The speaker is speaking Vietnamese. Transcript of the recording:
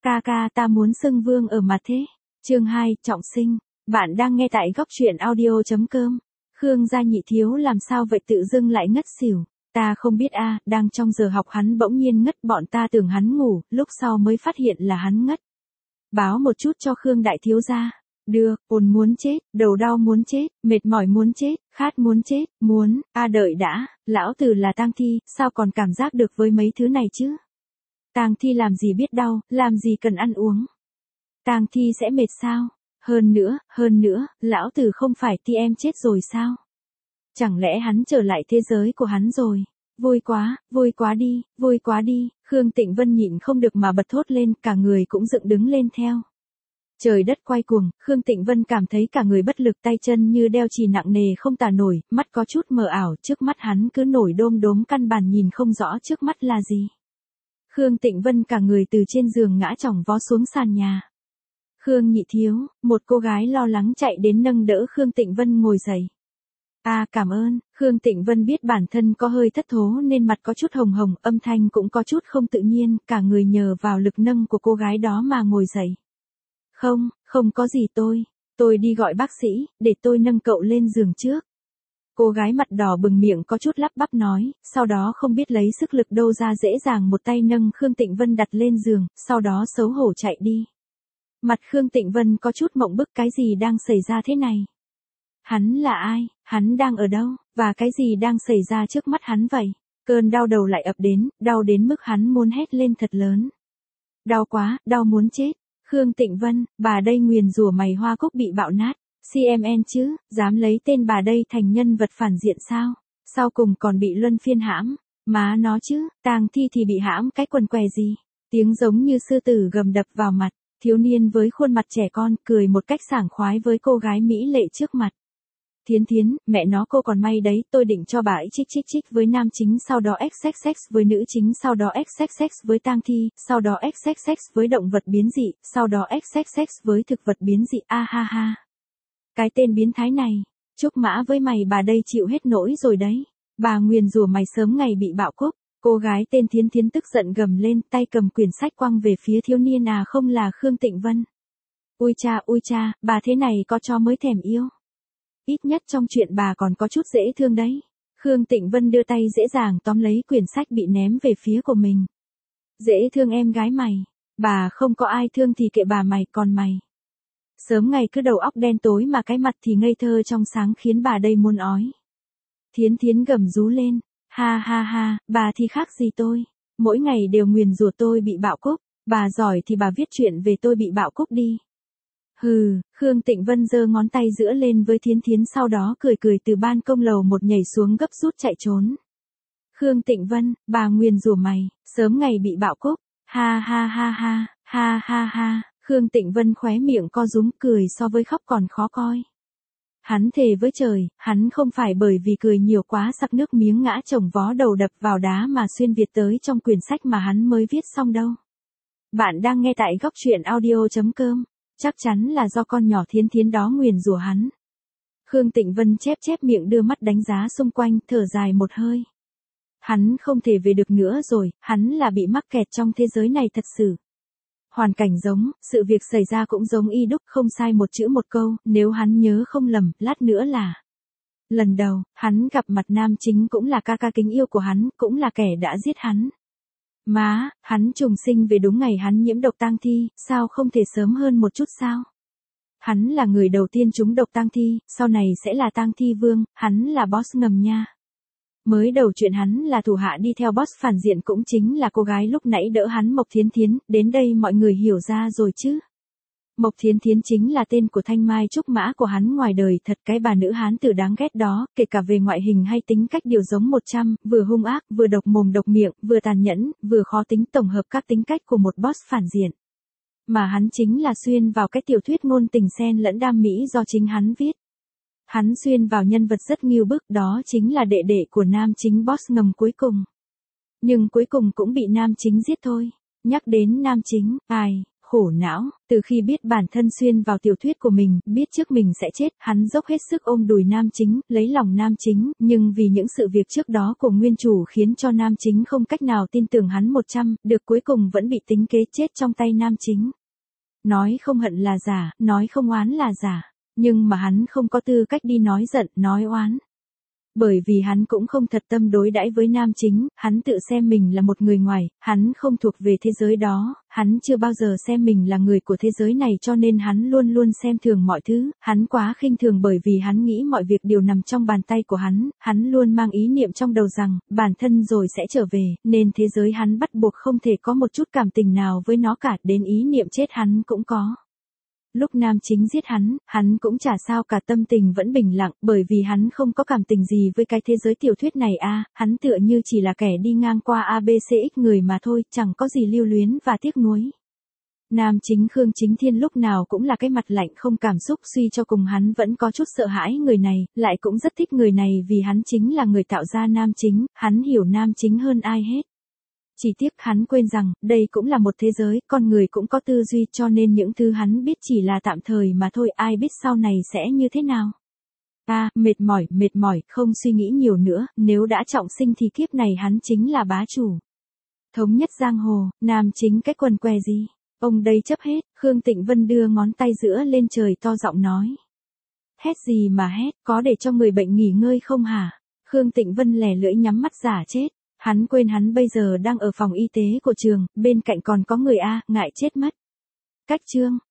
Ca ca ta muốn xưng vương ở mặt thế. Chương 2, trọng sinh. Bạn đang nghe tại góc truyện audio.com. Khương gia nhị thiếu làm sao vậy tự dưng lại ngất xỉu. Ta không biết a, đang trong giờ học hắn bỗng nhiên ngất, bọn ta tưởng hắn ngủ, lúc sau mới phát hiện là hắn ngất. Báo một chút cho Khương đại thiếu gia. Được, ồn muốn chết, đầu đau muốn chết, mệt mỏi muốn chết, khát muốn chết, muốn, đợi đã, lão tử là tang thi, sao còn cảm giác được với mấy thứ này chứ? Tang thi làm gì biết đau, làm gì cần ăn uống. Tang thi sẽ mệt sao? Hơn nữa, lão tử không phải ti em chết rồi sao? Chẳng lẽ hắn trở lại thế giới của hắn rồi? Vui quá đi, Khương Tịnh Vân nhịn không được mà bật thốt lên, cả người cũng dựng đứng lên theo. Trời đất quay cuồng, Khương Tịnh Vân cảm thấy cả người bất lực, tay chân như đeo chì nặng nề không tả nổi, mắt có chút mờ ảo, trước mắt hắn cứ nổi đom đóm căn bản nhìn không rõ trước mắt là gì. Khương Tịnh Vân cả người từ trên giường ngã chỏng vó xuống sàn nhà. Khương nhị thiếu, một cô gái lo lắng chạy đến nâng đỡ Khương Tịnh Vân ngồi dậy. Cảm ơn, Khương Tịnh Vân biết bản thân có hơi thất thố nên mặt có chút hồng hồng, âm thanh cũng có chút không tự nhiên, cả người nhờ vào lực nâng của cô gái đó mà ngồi dậy. Không có gì tôi đi gọi bác sĩ, để tôi nâng cậu lên giường trước. Cô gái mặt đỏ bừng miệng có chút lắp bắp nói, sau đó không biết lấy sức lực đâu ra dễ dàng một tay nâng Khương Tịnh Vân đặt lên giường, sau đó xấu hổ chạy đi. Mặt Khương Tịnh Vân có chút mộng bức, cái gì đang xảy ra thế này? Hắn là ai? Hắn đang ở đâu? Và cái gì đang xảy ra trước mắt hắn vậy? Cơn đau đầu lại ập đến, đau đến mức hắn muốn hét lên thật lớn. Đau quá, đau muốn chết. Khương Tịnh Vân, bà đây nguyền rủa mày hoa cúc bị bạo nát. CMN chứ, dám lấy tên bà đây thành nhân vật phản diện sao? Sau cùng còn bị luân phiên hãm. Má nó chứ, tang thi thì bị hãm cái quần què gì? Tiếng giống như sư tử gầm đập vào mặt. Thiếu niên với khuôn mặt trẻ con cười một cách sảng khoái với cô gái mỹ lệ trước mặt. Thiến, mẹ nó cô còn may đấy, tôi định cho bà ấy chích với nam chính, sau đó XXX với nữ chính, sau đó XXX với tang thi, sau đó XXX với động vật biến dị, sau đó XXX với thực vật biến dị, ha. Cái tên biến thái này, chúc mã với mày, bà đây chịu hết nỗi rồi đấy. Bà nguyền rủa mày sớm ngày bị bạo cúc. Cô gái tên Thiến tức giận gầm lên, tay cầm quyển sách quăng về phía thiếu niên, không là Khương Tịnh Vân. Ui cha, bà thế này có cho mới thèm yêu. Ít nhất trong chuyện bà còn có chút dễ thương đấy. Khương Tịnh Vân đưa tay dễ dàng tóm lấy quyển sách bị ném về phía của mình. Dễ thương em gái mày. Bà không có ai thương thì kệ bà mày, còn mày. Sớm ngày cứ đầu óc đen tối mà cái mặt thì ngây thơ trong sáng khiến bà đây muốn ói. Thiến gầm rú lên. Ha, bà thì khác gì tôi. Mỗi ngày đều nguyền rủa tôi bị bạo cúc. Bà giỏi thì bà viết chuyện về tôi bị bạo cúc đi. Hừ, Khương Tịnh Vân giơ ngón tay giữa lên với Thiến, sau đó cười từ ban công lầu một nhảy xuống gấp rút chạy trốn. Khương Tịnh Vân, bà nguyền rủa mày, sớm ngày bị bạo cúc. Ha. Khương Tịnh Vân khóe miệng co rúm, cười so với khóc còn khó coi. Hắn thề với trời, hắn không phải bởi vì cười nhiều quá sặc nước miếng ngã chồng vó đầu đập vào đá mà xuyên Việt tới trong quyển sách mà hắn mới viết xong đâu. Bạn đang nghe tại góc truyện audio.com. Chắc chắn là do con nhỏ Thiến đó nguyền rủa hắn. Khương Tịnh Vân chép miệng đưa mắt đánh giá xung quanh, thở dài một hơi. Hắn không thể về được nữa rồi, hắn là bị mắc kẹt trong thế giới này thật sự. Hoàn cảnh giống, sự việc xảy ra cũng giống y đúc, không sai một chữ một câu, nếu hắn nhớ không lầm, lát nữa là lần đầu, hắn gặp mặt nam chính cũng là ca kính yêu của hắn, cũng là kẻ đã giết hắn. Má, hắn trùng sinh về đúng ngày hắn nhiễm độc tang thi, sao không thể sớm hơn một chút sao? Hắn là người đầu tiên trúng độc tang thi, sau này sẽ là tang thi vương, hắn là boss ngầm nha. Mới đầu chuyện hắn là thủ hạ đi theo boss phản diện cũng chính là cô gái lúc nãy đỡ hắn Mộc Thiến, đến đây mọi người hiểu ra rồi chứ. Mộc Thiến chính là tên của thanh mai trúc mã của hắn ngoài đời thật, cái bà nữ hán tử đáng ghét đó, kể cả về ngoại hình hay tính cách đều giống 100, vừa hung ác, vừa độc mồm độc miệng, vừa tàn nhẫn, vừa khó tính, tổng hợp các tính cách của một boss phản diện. Mà hắn chính là xuyên vào cái tiểu thuyết ngôn tình xen lẫn đam mỹ do chính hắn viết. Hắn xuyên vào nhân vật rất nghiêu bức, đó chính là đệ đệ của nam chính boss ngầm cuối cùng. Nhưng cuối cùng cũng bị nam chính giết thôi. Nhắc đến nam chính, khổ não, từ khi biết bản thân xuyên vào tiểu thuyết của mình, biết trước mình sẽ chết, hắn dốc hết sức ôm đùi nam chính, lấy lòng nam chính, nhưng vì những sự việc trước đó của nguyên chủ khiến cho nam chính không cách nào tin tưởng hắn 100, được cuối cùng vẫn bị tính kế chết trong tay nam chính. Nói không hận là giả, nói không oán là giả, nhưng mà hắn không có tư cách đi nói giận, nói oán. Bởi vì hắn cũng không thật tâm đối đãi với nam chính, hắn tự xem mình là một người ngoài, hắn không thuộc về thế giới đó, hắn chưa bao giờ xem mình là người của thế giới này cho nên hắn luôn luôn xem thường mọi thứ, hắn quá khinh thường bởi vì hắn nghĩ mọi việc đều nằm trong bàn tay của hắn luôn mang ý niệm trong đầu rằng, bản thân rồi sẽ trở về, nên thế giới hắn bắt buộc không thể có một chút cảm tình nào với nó cả, đến ý niệm chết hắn cũng có. Lúc nam chính giết hắn cũng chả sao cả, tâm tình vẫn bình lặng, bởi vì hắn không có cảm tình gì với cái thế giới tiểu thuyết này hắn tựa như chỉ là kẻ đi ngang qua ABCX người mà thôi, chẳng có gì lưu luyến và tiếc nuối. Nam chính Khương Chính Thiên lúc nào cũng là cái mặt lạnh không cảm xúc, suy cho cùng hắn vẫn có chút sợ hãi người này, lại cũng rất thích người này vì hắn chính là người tạo ra nam chính, hắn hiểu nam chính hơn ai hết. Chỉ tiếc hắn quên rằng, đây cũng là một thế giới, con người cũng có tư duy cho nên những thứ hắn biết chỉ là tạm thời mà thôi, ai biết sau này sẽ như thế nào. Mệt mỏi, không suy nghĩ nhiều nữa, nếu đã trọng sinh thì kiếp này hắn chính là bá chủ. Thống nhất giang hồ, nam chính cái quần què gì? Ông đây chấp hết, Khương Tịnh Vân đưa ngón tay giữa lên trời to giọng nói. Hét gì mà hét, có để cho người bệnh nghỉ ngơi không hả? Khương Tịnh Vân lẻ lưỡi nhắm mắt giả chết. Hắn quên hắn bây giờ đang ở phòng y tế của trường, bên cạnh còn có người ngại chết mất. Cách chương